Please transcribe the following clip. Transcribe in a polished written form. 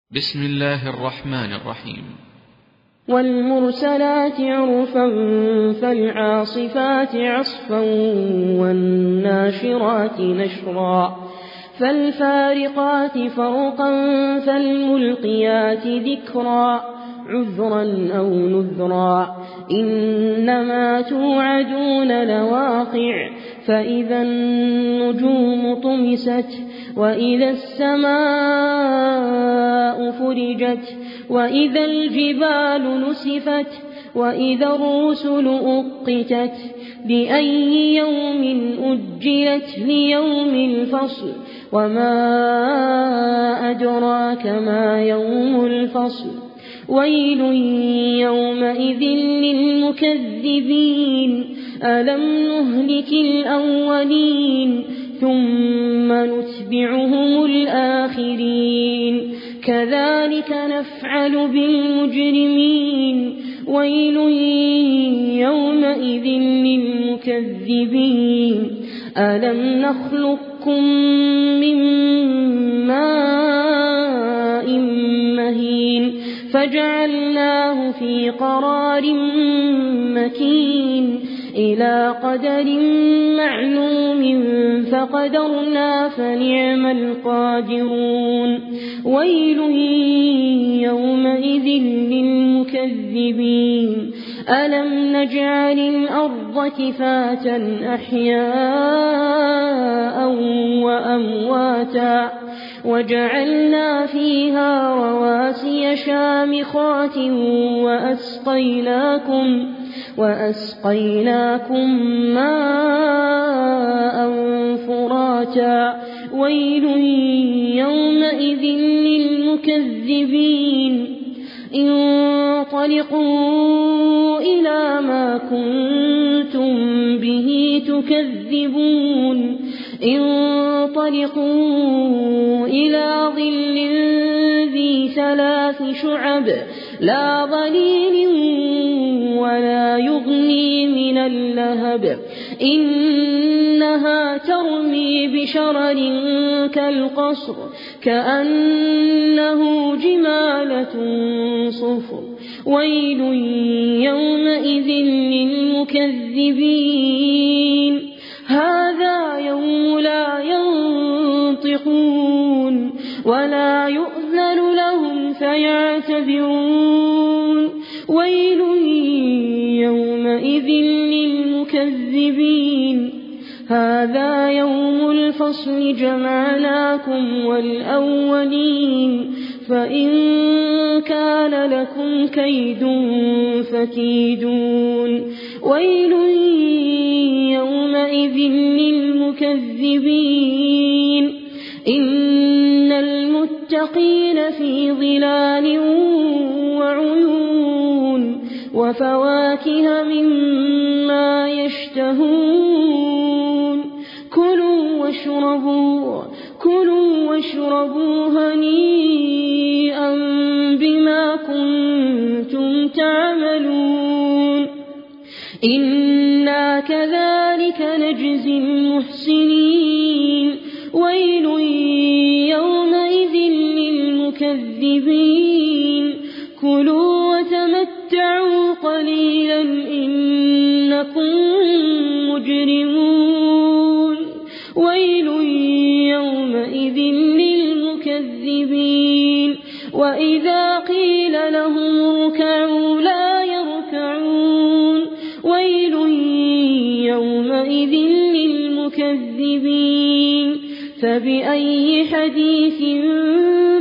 بسم الله الرحمن الرحيم. والمرسلات عرفا فالعاصفات عصفا والناشرات نشرا فالفارقات فرقا فالملقيات ذكرا عذرا أو نذرا إنما توعدون لواقع فإذا النجوم طمست وإذا السماء فرجت وإذا الجبال نسفت وإذا الرسل أقتت لأي يوم أجلت ليوم الفصل وما أدراك ما يوم الفصل ويل يومئذ للمكذبين ألم نهلك الأولين ثم نتبعهم الآخرين كذلك نفعل بالمجرمين ويل يومئذ للمكذبين ألم نخلقكم من ماء مهين فجعلناه في قرار مكين إلى قدر معلوم فقدرنا فنعم القادرون ويل يومئذ للمكذبين ألم نجعل الأرض كفاة أحياء وأمواتا وجعلنا فيها رواسي شامخات وأسقيناكم ماء فراتا ويل يومئذ للمكذبين انطلقوا إلى ما كنتم به تكذبون انطلقوا إلى ظل ذي 3 شعب لا ظليل ولا يغني من اللهب إنها ترمي بشرر كالقصر كأنه جمالة صفر ويل يومئذ للمكذبين هذا يوم لا ينطقون ولا يؤذن لهم فيعتذرون ويل يومئذ للمكذبين هذا يوم الفصل جمعناكم والأولين فإن كان لكم كيد فكيدون ويل يومئذ للمكذبين إن المتقين في ظلال وعيون وفواكه مما يشتهون كلوا واشربوا هنيئا بما كنتم تعملون إنا كذلك نجزي المحسنين ويل يومئذ للمكذبين كلوا وتمتعوا قليلا إنكم مجرمون ويل يومئذ للمكذبين وإذا قيل لهم اركعوا لا يركعون ويل يومئذ للمكذبين فبأي حديث